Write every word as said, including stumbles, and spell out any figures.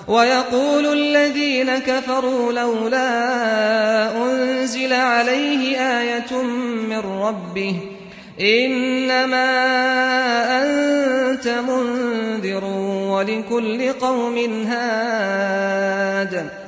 ويقول الذين كفروا لولا أنزل عليه آية من ربه إنما أنت منذر ولكل قوم هاد